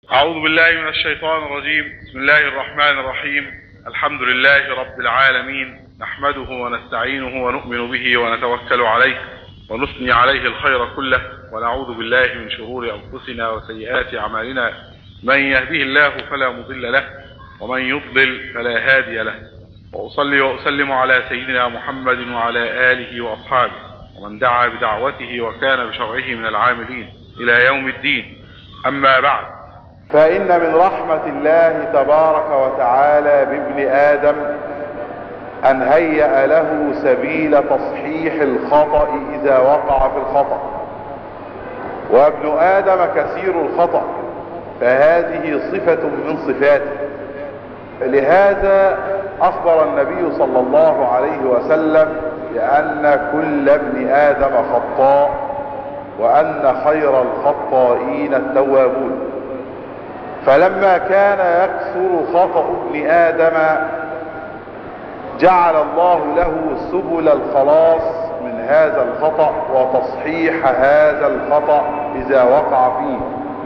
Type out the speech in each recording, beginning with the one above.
أعوذ بالله من الشيطان الرجيم. بسم الله الرحمن الرحيم. الحمد لله رب العالمين، نحمده ونستعينه ونؤمن به ونتوكل عليه ونثني عليه الخير كله، ونعوذ بالله من شرور أنفسنا وسيئات أعمالنا. من يهده الله فلا مضل له ومن يضلل فلا هادي له. وأصلي وأسلم على سيدنا محمد وعلى آله وأصحابه ومن دعا بدعوته وكان بشرعه من العاملين إلى يوم الدين. أما بعد، فإن من رحمة الله تبارك وتعالى بابن آدم أن هيأ له سبيل تصحيح الخطأ إذا وقع في الخطأ، وابن آدم كثير الخطأ، فهذه صفة من صفاته. لهذا أخبر النبي صلى الله عليه وسلم بأن كل ابن آدم خطاء، وأن خير الخطائين التوابون. فلما كان يكثر خطأ ابن آدم جعل الله له سبل الخلاص من هذا الخطأ وتصحيح هذا الخطأ إذا وقع فيه.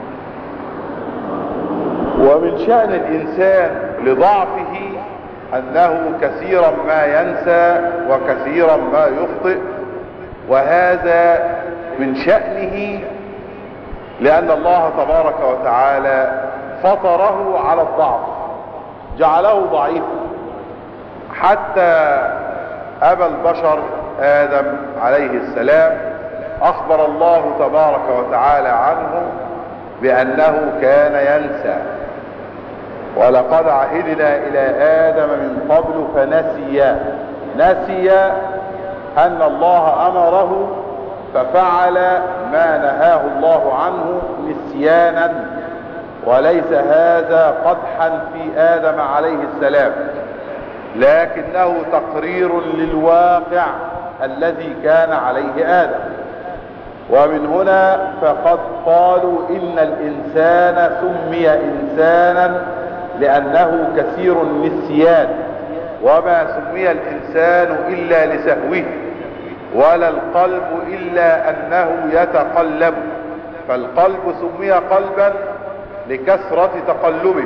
ومن شأن الإنسان لضعفه أنه كثيرا ما ينسى وكثيرا ما يخطئ، وهذا من شأنه لأن الله تبارك وتعالى فطره على الضعف، جعله ضعيفا. حتى أبا البشر آدم عليه السلام أخبر الله تبارك وتعالى عنه بأنه كان ينسى، ولقد عهدنا إلى آدم من قبل نسي أن الله أمره ففعل ما نهاه الله عنه نسيانا، وليس هذا قدحا في آدم عليه السلام، لكنه تقرير للواقع الذي كان عليه آدم. ومن هنا فقد قالوا إن الإنسان سمي إنسانا لأنه كثير النسيان، وما سمي الإنسان إلا لسهوه، ولا القلب إلا أنه يتقلب، فالقلب سمي قلبا لكثرة تقلبه.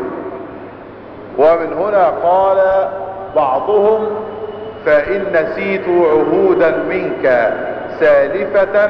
ومن هنا قال بعضهم: فإن نسيت عهودا منك سالفة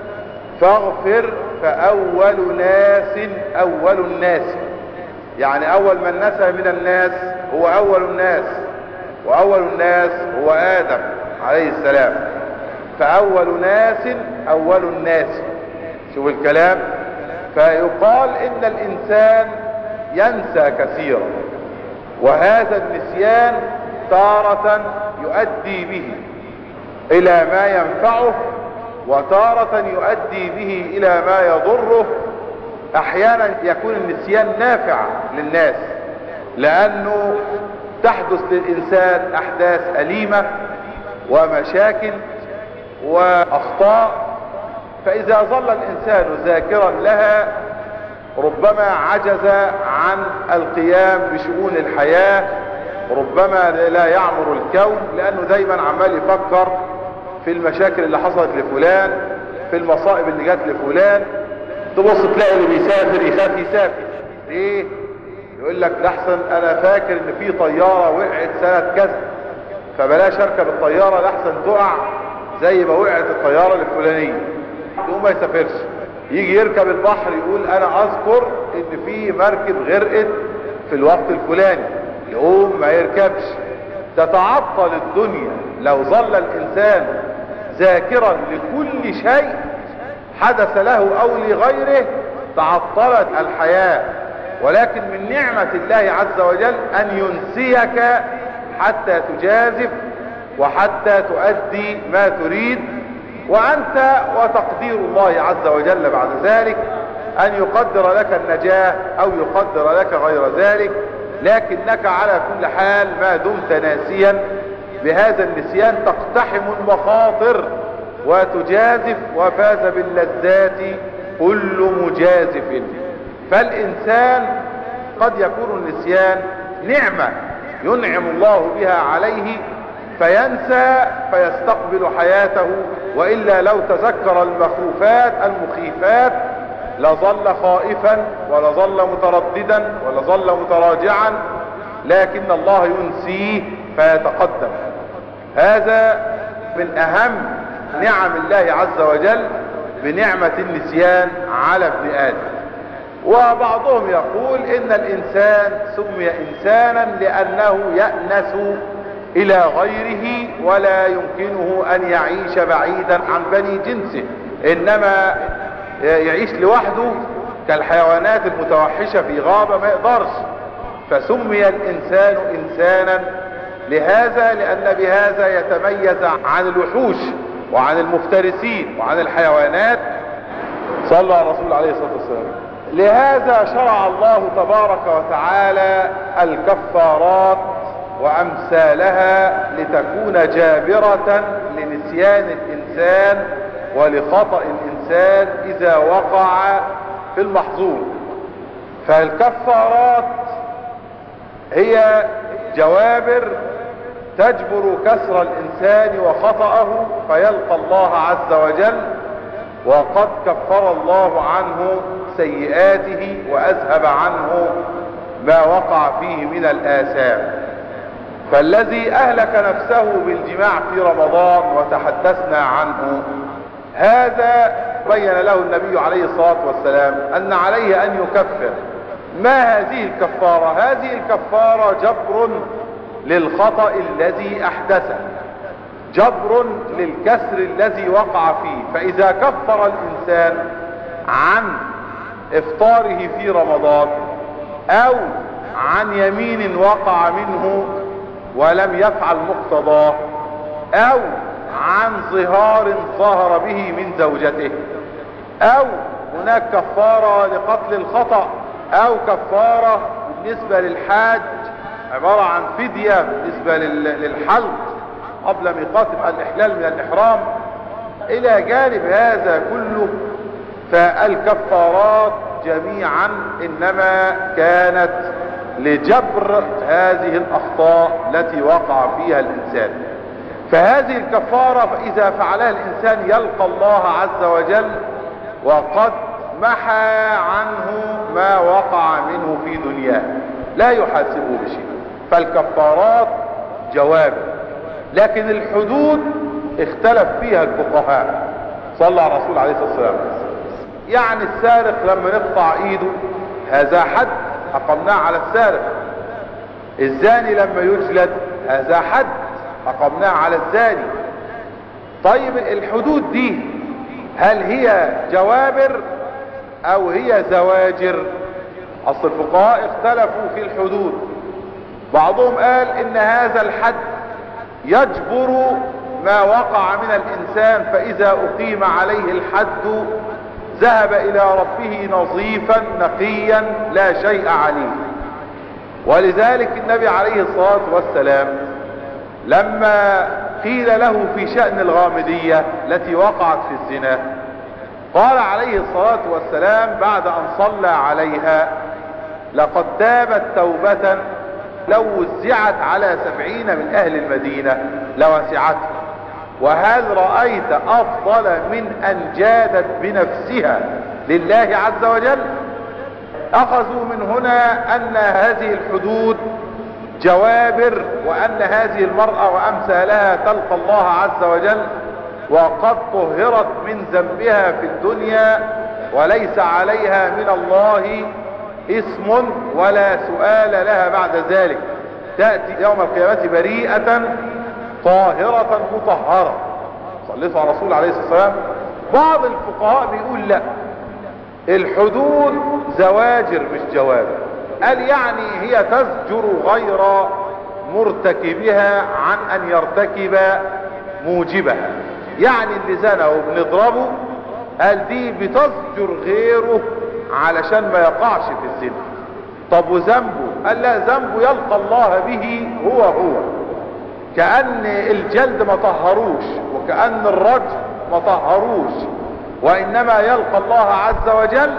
فاغفر، فأول ناس أول الناس، يعني أول من نسى من الناس هو أول الناس، وأول الناس هو آدم عليه السلام، فأول ناس أول الناس. شوف الكلام. فيقال إن الإنسان ينسى كثيرا، وهذا النسيان تارة يؤدي به إلى ما ينفعه، وتارة يؤدي به إلى ما يضره. أحيانا يكون النسيان نافع للناس، لأنه تحدث للإنسان أحداث أليمة ومشاكل وأخطاء، فإذا ظل الإنسان ذاكرا لها ربما عجز عن القيام بشؤون الحياة، ربما لا يعمر الكون، لأنه دايما عمال يفكر في المشاكل اللي حصلت لفلان، في المصائب اللي جات لفلان. تبص تلاقي اللي بيسافر يخاف يسافر. ليه؟ يقول لك لحسن أنا فاكر إن في طيارة وقعت سنة كذا، فبلاش أركب الطيارة لحسن تقع زي ما وقعت الطيارة الفلانية، يقوم ما يسافرش. يجي يركب البحر يقول أنا أذكر إن في مركب غرقت في الوقت الفلاني، يقوم ما يركبش. تتعطل الدنيا لو ظل الإنسان ذاكرا لكل شيء حدث له أو لغيره، تعطلت الحياة. ولكن من نعمة الله عز وجل أن ينسيك حتى تجازف وحتى تؤدي ما تريد، وأنت وتقدير الله عز وجل بعد ذلك أن يقدر لك النجاة أو يقدر لك غير ذلك، لكنك على كل حال ما دمت ناسيا بهذا النسيان تقتحم المخاطر وتجازف، وفاز باللذات كل مجازف. فالإنسان قد يكون النسيان نعمة ينعم الله بها عليه فينسى فيستقبل حياته، وإلا لو تذكر المخيفات لظل خائفا ولظل مترددا ولظل متراجعا، لكن الله ينسيه فيتقدم. هذا من اهم نعم الله عز وجل بنعمة النسيان على ابن آدم. وبعضهم يقول ان الانسان سمي انسانا لانه يأنس الى غيره ولا يمكنه ان يعيش بعيدا عن بني جنسه، انما يعيش لوحده كالحيوانات المتوحشة في غابة ما يقدرش، فسمي الانسان انسانا لهذا، لان بهذا يتميز عن الوحوش وعن المفترسين وعن الحيوانات. صلى على الرسول عليه الصلاة والسلام. لهذا شرع الله تبارك وتعالى الكفارات وامثالها لتكون جابرة لنسيان الانسان ولخطأ الانسان اذا وقع في المحظور. فالكفارات هي جوابر تجبر كسر الانسان وخطأه فيلقى الله عز وجل وقد كفر الله عنه سيئاته واذهب عنه ما وقع فيه من الآثام. فالذي اهلك نفسه بالجماع في رمضان وتحدثنا عنه، هذا بين له النبي عليه الصلاة والسلام ان عليه ان يكفر. ما هذه الكفارة؟ هذه الكفارة جبر للخطأ الذي احدثه، جبر للكسر الذي وقع فيه. فاذا كفر الانسان عن افطاره في رمضان او عن يمين وقع منه ولم يفعل مقتضاه، او عن ظهار ظهر به من زوجته، او هناك كفارة لقتل الخطأ، او كفارة بالنسبة للحاج عبارة عن فدية بالنسبة للحلق قبل ميقات الاحلال من الاحرام. الى جانب هذا كله فالكفارات جميعا انما كانت لجبر هذه الاخطاء التي وقع فيها الانسان. فهذه الكفارة فاذا فعلها الانسان يلقى الله عز وجل وقد محى عنه ما وقع منه في دنياه، لا يحاسبه بشيء. فالكفارات جواب، لكن الحدود اختلف فيها الفقهاء. صلى على الرسول عليه الصلاة والسلام. يعني السارق لما نقطع ايده هذا حد اقمناه على السارق. الزاني لما يجلد هذا حد اقمناه على الزاني. طيب الحدود دي هل هي جوابر او هي زواجر؟ اصل الفقهاء اختلفوا في الحدود. بعضهم قال ان هذا الحد يجبر ما وقع من الانسان، فاذا اقيم عليه الحد ذهب الى ربه نظيفا نقيا لا شيء عليه. ولذلك النبي عليه الصلاة والسلام لما قيل له في شأن الغامدية التي وقعت في الزنا، قال عليه الصلاة والسلام بعد ان صلى عليها: لقد تابت توبة لو وزعت على 70 من اهل المدينة لوسعته، وهل رأيت افضل من ان جادت بنفسها لله عز وجل؟ اخذوا من هنا ان هذه الحدود جوابر، وان هذه المرأة وامثالها تلقى الله عز وجل وقد طهرت من ذنبها في الدنيا وليس عليها من الله اسم ولا سؤال لها بعد ذلك، تأتي يوم القيامة بريئة طاهرة مطهرة. صليتوا على الرسول عليه الصلاة والسلام. بعض الفقهاء بيقول لا، الحدود زواجر مش جوابر. قال يعني هي تزجر غير مرتكبها عن ان يرتكب موجبها. يعني اللي زنى وبنضربه قال دي بتزجر غيره علشان ما يقعش في الزنا. طب وذنبه؟ قال لا، ذنبه يلقى الله به هو كأن الجلد ما طهروش وكأن الرجم ما طهروش، وإنما يلقى الله عز وجل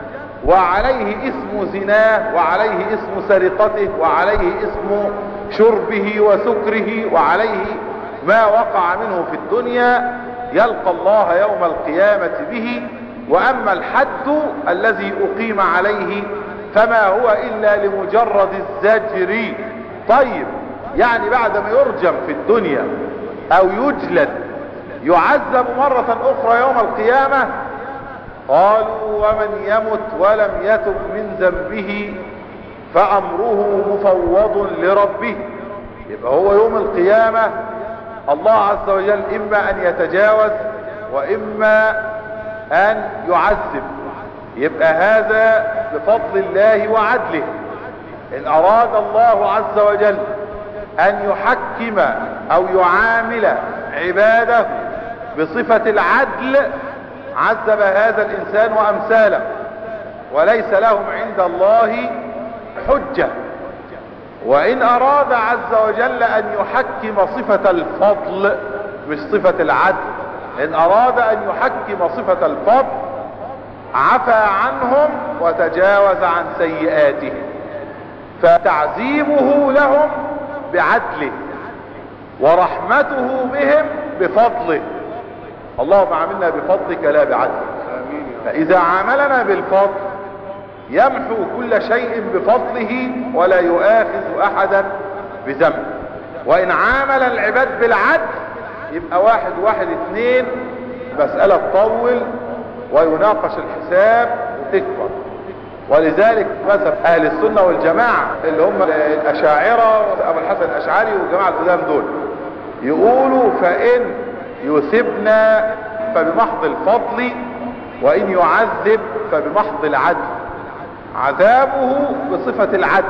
وعليه اسم زناه وعليه اسم سرقته وعليه اسم شربه وسكره وعليه ما وقع منه في الدنيا، يلقى الله يوم القيامة به واما الحد الذي اقيم عليه فما هو الا لمجرد الزجر. طيب يعني بعد ما يرجم في الدنيا او يجلد يعذب مرة اخرى يوم القيامة؟ قالوا ومن يمت ولم يتب من ذنبه فامره مفوض لربه. يبقى هو يوم القيامة الله عز وجل اما ان يتجاوز واما ان يعذب. يبقى هذا بفضل الله وعدله. ان اراد الله عز وجل ان يحكم او يعامل عباده بصفة العدل عذب هذا الانسان وامثاله، وليس لهم عند الله حجة. وان اراد عز وجل ان يحكم صفة الفضل مش صفة العدل، ان اراد ان يحكم صفة الفضل عفى عنهم وتجاوز عن سيئاتهم، فتعذيبه لهم بعدله ورحمته بهم بفضله. اللهم عاملنا بفضلك لا بعدلك. فاذا عاملنا بالفضل يمحو كل شيء بفضله ولا يؤاخذ احدا بذنب. وان عامل العباد بالعدل يبقى 1 1 2 مسألة تطول ويناقش الحساب وتكبر. ولذلك مذهب اهل السنة والجماعة اللي هم الاشاعرة ابو الحسن الاشعري والجماعة القدام دول يقولوا فان يثبنا فبمحض الفضل وان يعذب فبمحض العدل. عذابه بصفة العدل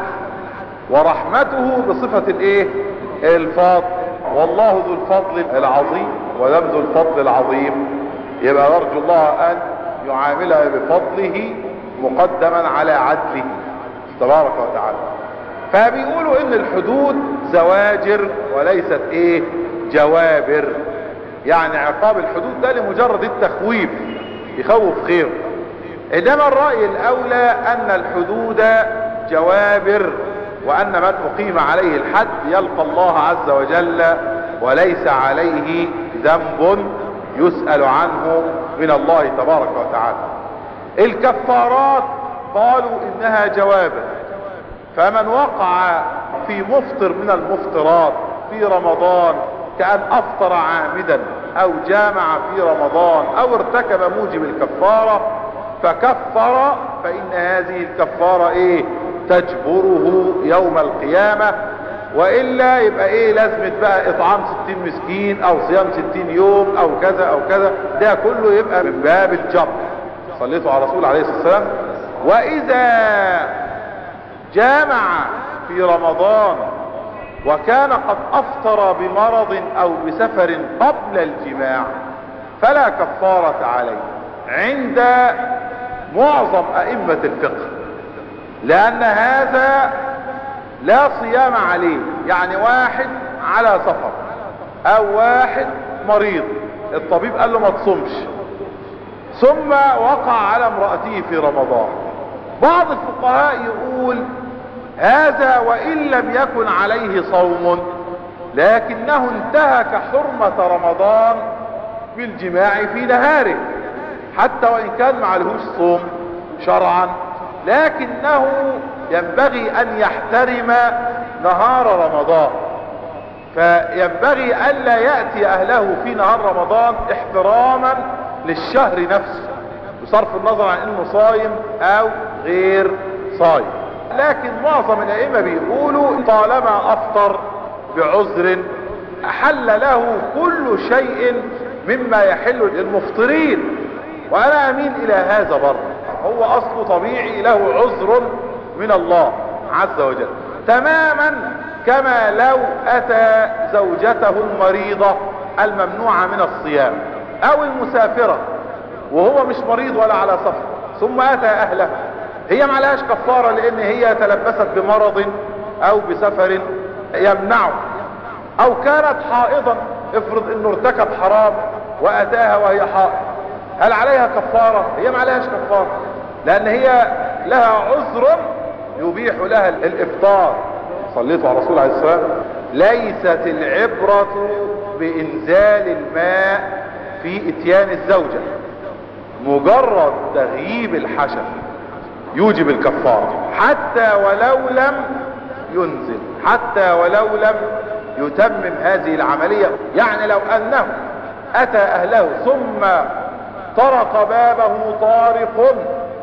ورحمته بصفة الايه؟ الفضل. والله ذو الفضل العظيم ولم ذو الفضل العظيم. يبقى نرجو الله ان يعاملها بفضله مقدما على عدله تبارك وتعالى. فبيقولوا ان الحدود زواجر وليست ايه؟ جوابر. يعني عقاب الحدود ده لمجرد التخويف، يخوف خير. انما الرأي الاولى ان الحدود جوابر، وان من اقيم عليه الحد يلقى الله عز وجل وليس عليه ذنب يسأل عنه من الله تبارك وتعالى. الكفارات قالوا انها جوابر، فمن وقع في مفطر من المفطرات في رمضان كأن افطر عامدا او جامع في رمضان او ارتكب موجب الكفارة فكفر، فان هذه الكفارة ايه؟ تجبره يوم القيامة. وإلا يبقى ايه لازمة بقى اطعام 60 مسكين او صيام 60 يوم او كذا او كذا؟ ده كله يبقى من باب الجبر. صليتوا على رسول عليه الصلاة والسلام. واذا جامع في رمضان وكان قد افطر بمرض او بسفر قبل الجماع فلا كفارة عليه عند معظم ائمة الفقه، لان هذا لا صيام عليه. يعني واحد على سفر او واحد مريض الطبيب قال له ما تصومش ثم وقع على امرأته في رمضان، بعض الفقهاء يقول هذا وان لم يكن عليه صوم لكنه انتهك حرمة رمضان بالجماع في نهاره، حتى وان كان معلهوش صوم شرعا، لكنه ينبغي ان يحترم نهار رمضان. فينبغي الا يأتي اهله في نهار رمضان احتراما للشهر نفسه بصرف النظر عن انه صايم او غير صايم. لكن معظم الائمة بيقولوا طالما افطر بعذر احل له كل شيء مما يحل للمفطرين. وانا امين الى هذا برضه، هو اصله طبيعي له عذر من الله عز وجل، تماما كما لو اتى زوجته المريضة الممنوعة من الصيام او المسافرة وهو مش مريض ولا على سفر ثم اتى اهله، هي ما عليهاش كفارة لان هي تلبست بمرض او بسفر يمنعه، او كانت حائضا افرض انه ارتكب حرام واتاها وهي حائض، هل عليها كفارة؟ هي ما عليهاش كفارة لان هي لها عذر يبيح لها الافطار. صليتوا على رسول عليه الصلاة والسلام. ليست العبرة بانزال الماء في اتيان الزوجة، مجرد تغييب الحشف يوجب الكفارة، حتى ولو لم ينزل، حتى ولو لم يتمم هذه العملية. يعني لو أنه أتى أهله ثم طرق بابه طارق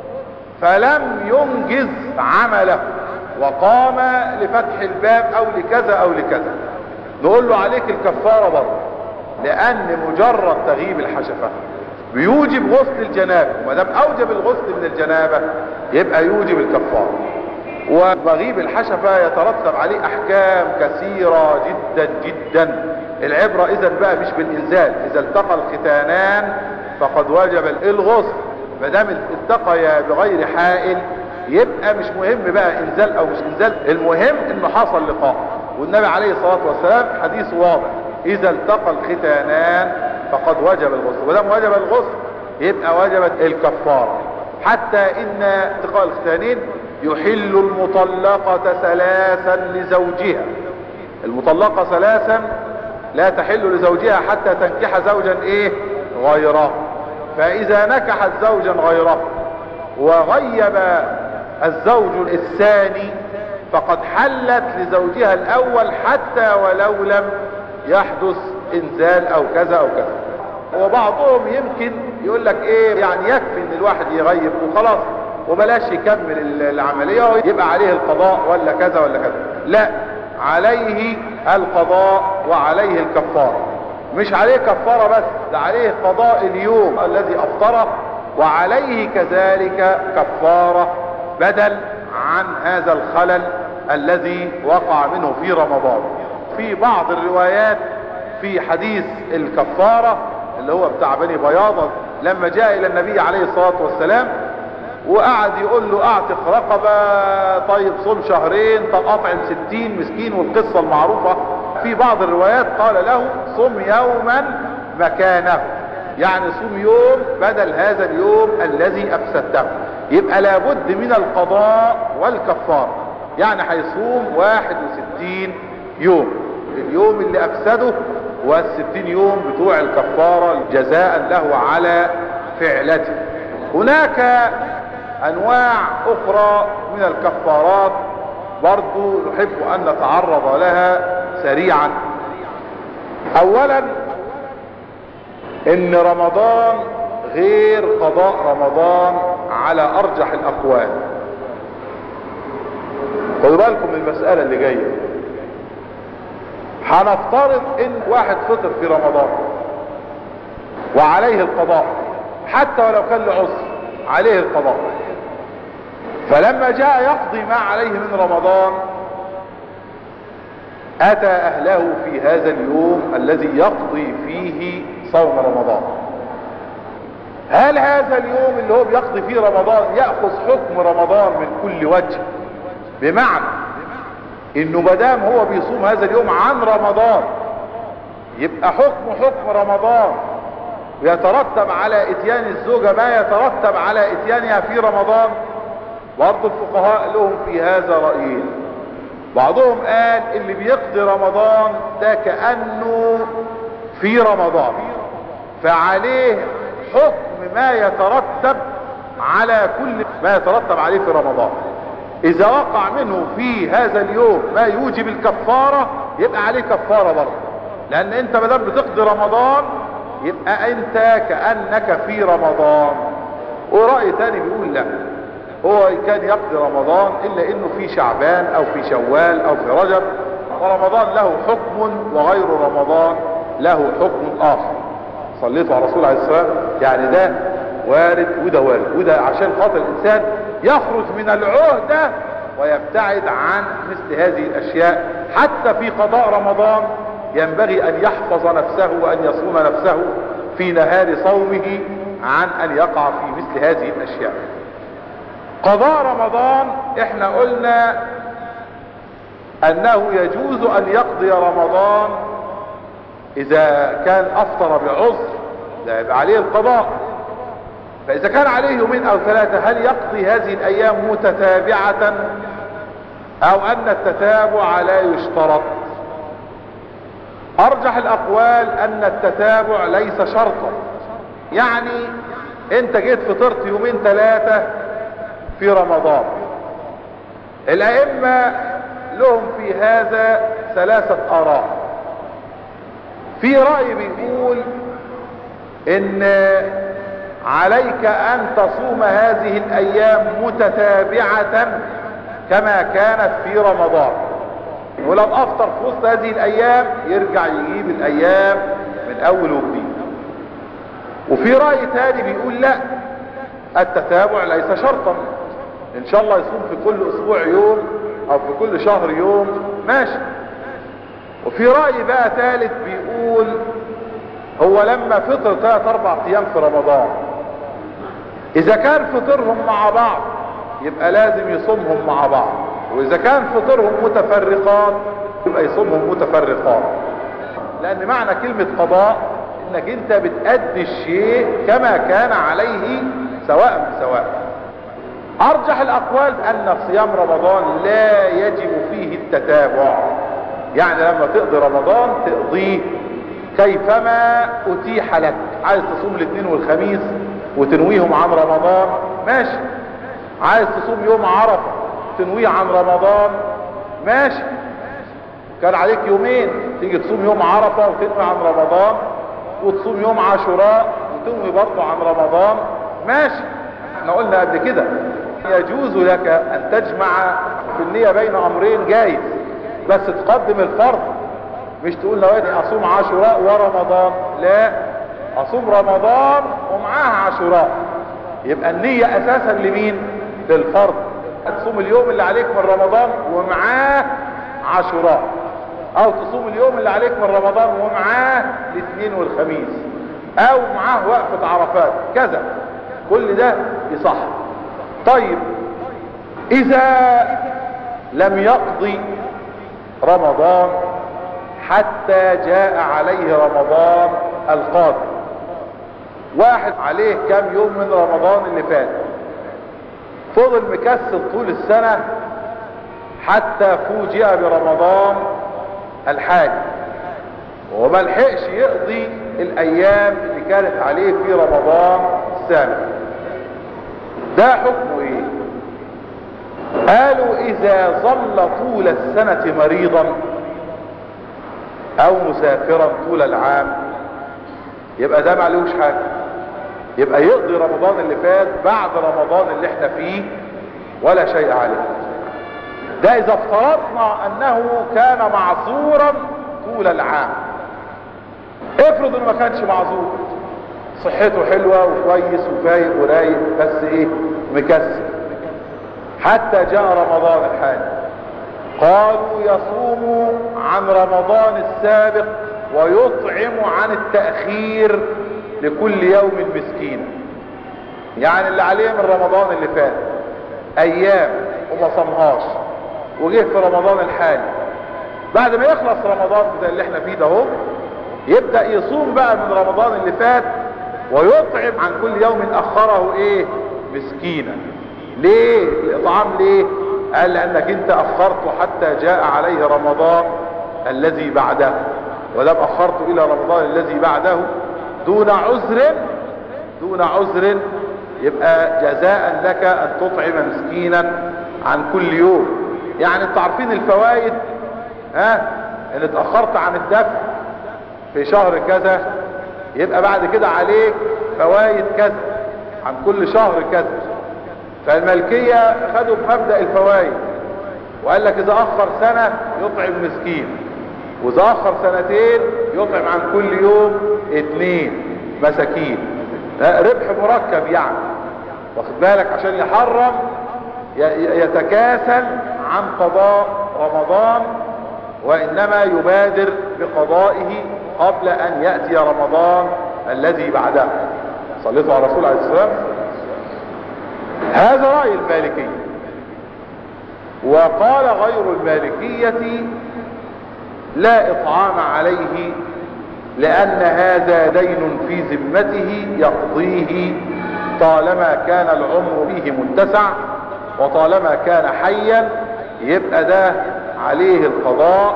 فلم ينجز عمله وقام لفتح الباب أو لكذا أو لكذا، نقول له عليك الكفارة برضه، لأن مجرد تغييب الحشفة بيوجب غسل الجنابة، وما دام أوجب الغسل من الجنابة يبقى يوجب الكفارة. ومغيب الحشفة يترتب عليه أحكام كثيرة جدا جدا. العبرة إذا بقى مش بالإنزال، إذا التقى الختانان فقد وجب الغسل، ما دام التقيا بغير حائل يبقى مش مهم بقى انزال او مش انزال، المهم انه حصل لقاء. والنبي عليه الصلاة والسلام حديث واضح، اذا التقى الختانان فقد وجب الغسل، ودام وجب الغسل يبقى وجبت الكفارة. حتى ان التقاء الختانين يحل المطلقة ثلاثا لزوجها، المطلقة ثلاثا لا تحل لزوجها حتى تنكح زوجا غيره، فاذا نكحت زوجا غيره وغيب الزوج الثاني فقد حلت لزوجها الاول حتى ولو لم يحدث انزال او كذا او كذا. وبعضهم يمكن يقول لك يعني يكفي ان الواحد يغيب وخلاص وبلاش يكمل العملية يبقى عليه القضاء ولا كذا ولا كذا. لا، عليه القضاء وعليه الكفارة. مش عليه كفارة بس، ده عليه قضاء اليوم الذي افطره، وعليه كذلك كفارة بدل عن هذا الخلل الذي وقع منه في رمضان. في بعض الروايات في حديث الكفارة اللي هو بتاع بني بياضة لما جاء الى النبي عليه الصلاة والسلام وقعد يقول له اعتق رقبة، طيب صوم شهرين، طب اطعم 60 مسكين، والقصة المعروفة. في بعض الروايات قال له صم يوما مكانه، يعني صوم يوم بدل هذا اليوم الذي افسدته. يبقى لابد من القضاء والكفارة، يعني هيصوم 61 يوم، اليوم اللي افسده وال60 يوم بتوع الكفارة جزاء له على فعلته. هناك انواع اخرى من الكفارات برضو نحب ان نتعرض لها سريعا. اولا ان رمضان غير قضاء رمضان على ارجح الاقوال. خدوا بالكم من المسألة اللي جاية. هنفترض ان واحد فطر في رمضان وعليه القضاء، حتى ولو كان له عذر عليه القضاء، فلما جاء يقضي ما عليه من رمضان اتى اهله في هذا اليوم الذي يقضي فيه صوم رمضان. هل هذا اليوم اللي هو بيقضي فيه رمضان يأخذ حكم رمضان من كل وجه؟ بمعنى انه مادام هو بيصوم هذا اليوم عن رمضان يبقى حكم رمضان، ويترتب على اتيان الزوجة ما يترتب على اتيانها في رمضان. برضو الفقهاء لهم في هذا رأيين. بعضهم قال اللي بيقضي رمضان ده كأنه في رمضان، فعليه حكم ما يترتب على كل ما يترتب عليه في رمضان. اذا وقع منه في هذا اليوم ما يوجب الكفارة يبقى عليه كفارة برضه، لان انت ما دام بتقضي رمضان يبقى انت كأنك في رمضان. ورأي تاني بيقول لا، هو كان يقضي رمضان الا انه في شعبان او في شوال او في رجب، ورمضان له حكم وغير رمضان له حكم اخر. صليتوا على رسول عليه الصلاة والسلام، يعني ده وارد وده وارد وده، عشان خاطر الانسان يخرج من العهدة ويبتعد عن مثل هذه الاشياء. حتى في قضاء رمضان ينبغي ان يحفظ نفسه وان يصون نفسه في نهار صومه عن ان يقع في مثل هذه الاشياء. قضاء رمضان احنا قلنا انه يجوز ان يقضي رمضان اذا كان افطر بعذر، لا يبقى عليه القضاء. فاذا كان عليه يومين او ثلاثة هل يقضي هذه الايام متتابعة او ان التتابع لا يشترط؟ ارجح الاقوال ان التتابع ليس شرطا، يعني انت جيت فطرت يومين 3 في رمضان. الائمة لهم في هذا 3 آراء. في رأي بيقول ان عليك ان تصوم هذه الايام متتابعة كما كانت في رمضان، ولو افطر في وسط هذه الايام يرجع يجيب الايام من اول وجديد. وفي رأي تاني بيقول لا، التتابع ليس شرطا، ان شاء الله يصوم في كل اسبوع يوم او في كل شهر يوم ماشي. وفي رأي بقى ثالث بيقول هو لما فطر 3-4 ايام في رمضان، اذا كان فطرهم مع بعض يبقى لازم يصومهم مع بعض، واذا كان فطرهم متفرقات يبقى يصومهم متفرقات. لان معنى كلمة قضاء انك انت بتأدي الشيء كما كان عليه سواء بسواء. ارجح الاقوال ان صيام رمضان لا يجب فيه التتابع، يعني لما تقضي رمضان تقضيه كيفما اتيح لك. عايز تصوم الاثنين والخميس وتنويهم عن رمضان ماشي، عايز تصوم يوم عرفة تنويه عن رمضان ماشي، كان عليك يومين تيجي تصوم يوم عرفة وتنوي عن رمضان، وتصوم يوم عاشوراء وتنوي برضه عن رمضان ماشي. احنا قلنا قبل كده يجوز لك ان تجمع في النية بين امرين جايز، بس تقدم الفرض، مش تقول نويت اصوم عاشوراء ورمضان، لا، اصوم رمضان ومعاها عاشوراء. يبقى النية اساسا لمين؟ للفرض. تصوم اليوم اللي عليك من رمضان ومعاه عاشوراء، او تصوم اليوم اللي عليك من رمضان ومعاه الاثنين والخميس، او معاه وقفة عرفات كذا، كل ده يصح. طيب اذا لم يقضي رمضان حتى جاء عليه رمضان القادم، واحد عليه كام يوم من رمضان اللي فات، فضل مكسل طول السنة حتى فوجئ برمضان الحالي وما لحقش يقضي الايام اللي كانت عليه في رمضان السابق، ده حكمه ايه؟ قالوا اذا ظل طول السنة مريضا او مسافرا طول العام يبقى ده معلوش حاجة، يبقى يقضي رمضان اللي فات بعد رمضان اللي احنا فيه ولا شيء عليه. ده اذا افترضنا انه كان معذورا طول العام. افرض انه ما كانش معذور، صحته حلوة وكويس وفايق ورايق، بس ايه؟ مكسل حتى جاء رمضان الحالي. قالوا يصوم عن رمضان السابق ويطعم عن التأخير لكل يوم مسكين. يعني اللي عليه من رمضان اللي فات ايام وما صامهاش وجه في رمضان الحالي، بعد ما يخلص رمضان ده اللي احنا فيه ده اهو، يبدأ يصوم بقى من رمضان اللي فات ويطعم عن كل يوم اخره ايه؟ مسكينا. ليه الاطعام؟ ليه؟ قال لانك انت اخرته حتى جاء عليه رمضان الذي بعده، ولم اخرته الى رمضان الذي بعده دون عذر يبقى جزاء لك ان تطعم مسكينا عن كل يوم. يعني انتوا عارفين الفوائد، ان اتأخرت عن الدفع في شهر كذا يبقى بعد كده عليك فوائد كذا عن كل شهر كذا. فالملكية خدوا بمبدأ الفوائد وقال لك اذا اخر سنة يطعم مسكين، واذا اخر سنتين يطعم عن كل يوم 2 مساكين. ربح مركب يعني، واخد بالك، عشان يحرم يتكاسل عن قضاء رمضان وانما يبادر بقضائه قبل ان يأتي رمضان الذي بعده. صليتوا على رسول عليه السلام. هذا رأي المالكية. وقال غير المالكية لا إطعام عليه لأن هذا دين في ذمته يقضيه طالما كان العمر فيه متسع، وطالما كان حيا يبقى ده عليه القضاء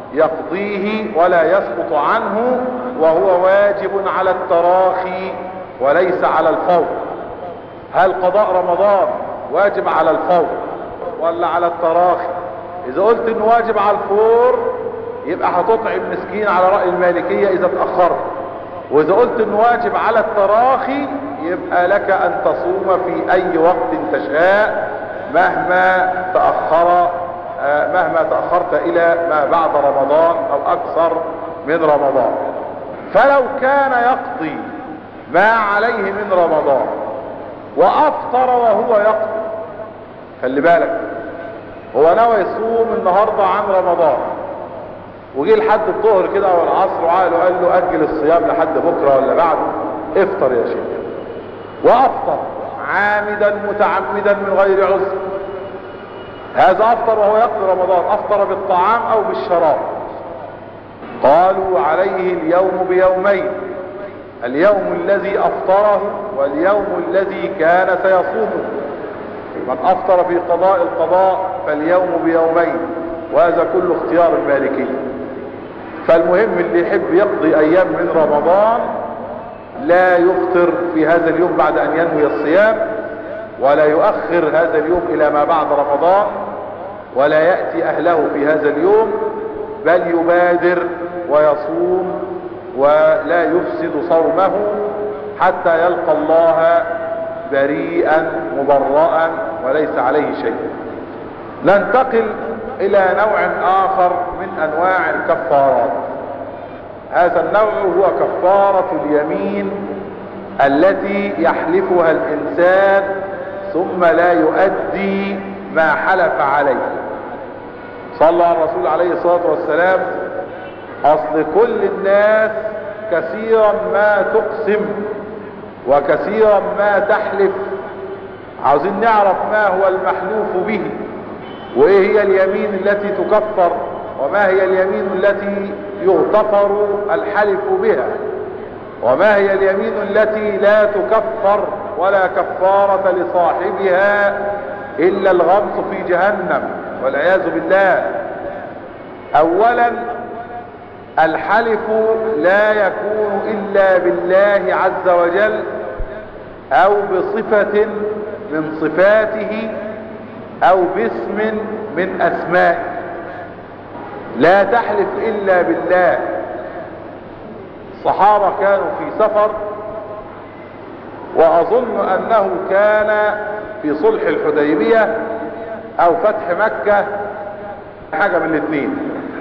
يقضيه ولا يسقط عنه، وهو واجب على التراخي وليس على الفور. هل قضاء رمضان واجب على الفور ولا على التراخي؟ اذا قلت انه واجب على الفور يبقى هتطعم مسكين على رأي المالكية اذا اتأخرت، واذا قلت انه واجب على التراخي يبقى لك ان تصوم في اي وقت تشاء مهما تأخرت الى ما بعد رمضان او اكثر من رمضان. فلو كان يقضي ما عليه من رمضان وافطر وهو يقضي، خلي بالك، هو نوى يصوم النهارده عن رمضان وجي لحد الظهر كده او العصر وقال له اجل الصيام لحد بكره ولا بعده، افطر يا شيخ. وافطر عامدا متعمدا من غير عذر، هذا افطر وهو يقضي رمضان، افطر بالطعام او بالشراب، قالوا عليه اليوم بيومين، اليوم الذي افطره واليوم الذي كان سيصومه. من افطر في قضاء القضاء فاليوم بيومين، وهذا كله اختيار المالكي. فالمهم اللي يحب يقضي ايام من رمضان لا يفطر في هذا اليوم بعد ان ينوي الصيام، ولا يؤخر هذا اليوم الى ما بعد رمضان، ولا يأتي اهله في هذا اليوم، بل يبادر ويصوم ولا يفسد صومه حتى يلقى الله بريئا مبرأ وليس عليه شيء. ننتقل الى نوع اخر من انواع الكفارات. هذا النوع هو كفارة اليمين التي يحلفها الانسان ثم لا يؤدي ما حلف عليه. صلى على الرسول عليه الصلاة والسلام: اصل كل الناس كثيرا ما تقسم وكثيرا ما تحلف. عاوزين نعرف ما هو المحلوف به، وايه هي اليمين التي تكفر، وما هي اليمين التي يغتفر الحلف بها، وما هي اليمين التي لا تكفر ولا كفارة لصاحبها الا الغمس في جهنم والعياذ بالله. اولا، الحلف لا يكون الا بالله عز وجل او بصفة من صفاته او باسم من اسمائه. لا تحلف الا بالله. الصحابة كانوا في سفر، واظن انه كان في صلح الحديبية او فتح مكة، حاجة من الاثنين.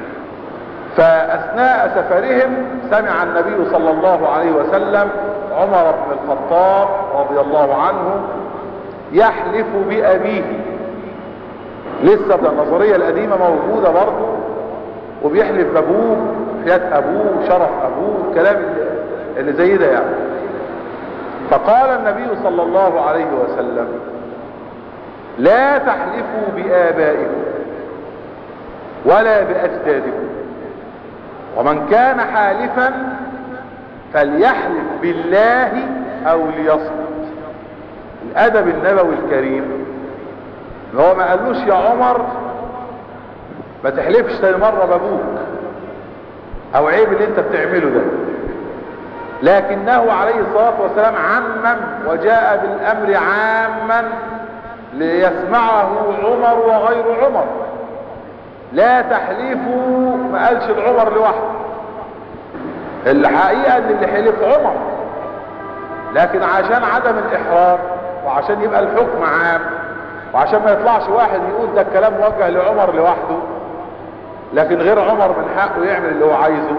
فاثناء سفرهم سمع النبي صلى الله عليه وسلم عمر بن الخطاب رضي الله عنه يحلف بأبيه. لسه النظرية القديمة موجودة برضه، وبيحلف بابوه، حياة ابوه، شرف ابوه، الكلام اللي زي ده يعني. فقال النبي صلى الله عليه وسلم: لا تحلفوا بآبائكم ولا بأجدادكم، ومن كان حالفا فليحلف بالله او ليصمت. الادب النبوي الكريم هو ما قالوش يا عمر ما تحلفش تاني مرة بابوك او عيب اللي انت بتعمله ده، لكنه عليه الصلاة والسلام عمم وجاء بالامر عاما ليسمعه عمر وغير عمر. لا تحلفوا، ما قالش العمر لوحده، الحقيقة ان اللي حلف عمر، لكن عشان عدم الاحراج وعشان يبقى الحكم عام وعشان ما يطلعش واحد يقول ده الكلام موجه لعمر لوحده لكن غير عمر من حقه يعمل اللي هو عايزه،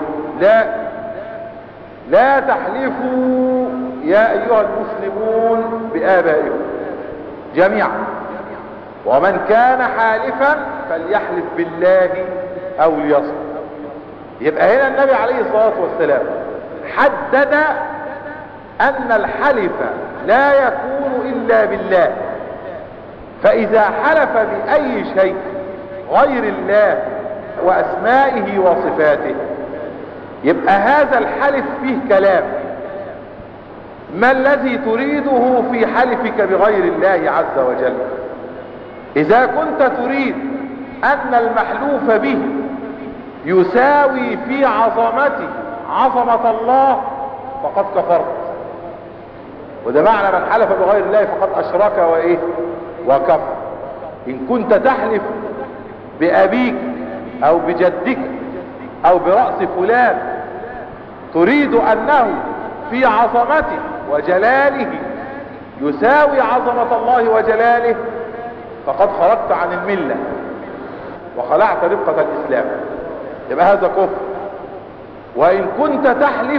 لا تحلفوا يا ايها المسلمون بآبائكم جميعا، ومن كان حالفا فليحلف بالله او ليصمت. يبقى هنا النبي عليه الصلاة والسلام حدد ان الحلف لا يكون الا بالله. فاذا حلف باي شيء غير الله واسمائه وصفاته يبقى هذا الحلف فيه كلام. ما الذي تريده في حلفك بغير الله عز وجل؟ اذا كنت تريد ان المحلوف به يساوي في عظمته عظمة الله فقد كفرت. وده معنى من حلف بغير الله فقد أشرك وإيه وكفر. إن كنت تحلف بأبيك أو بجدك أو برأس فلان تريد أنه في عظمته وجلاله يساوي عظمة الله وجلاله فقد خرجت عن الملة وخلعت ربقة الإسلام، يبقى هذا كفر. وإن كنت تحلف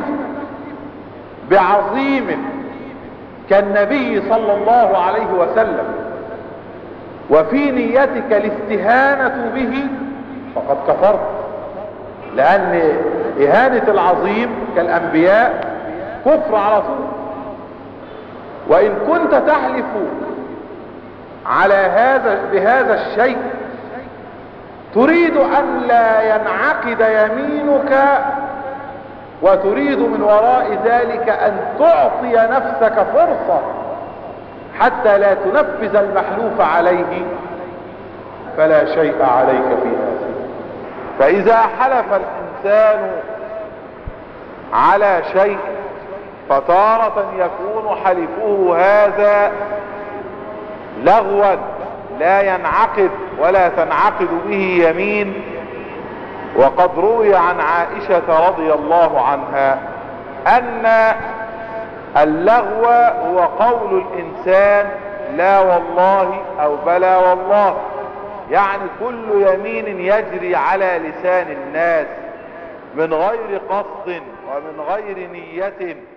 بعظيم كالنبي صلى الله عليه وسلم وفي نيتك الاستهانة به فقد كفرت، لأن إهانة العظيم كالأنبياء كفر على طول. وإن كنت تحلف على بهذا الشيء تريد أن لا ينعقد يمينك وتريد من وراء ذلك أن تعطي نفسك فرصة حتى لا تنفذ المحلوف عليه فلا شيء عليك في هذا. فإذا حلف الإنسان على شيء فتارة يكون حلفه هذا لغوا لا ينعقد ولا تنعقد به يمين. وقد روي عن عائشة رضي الله عنها أن اللغو هو قول الإنسان لا والله أو بلى والله، يعني كل يمين يجري على لسان الناس من غير قصد ومن غير نية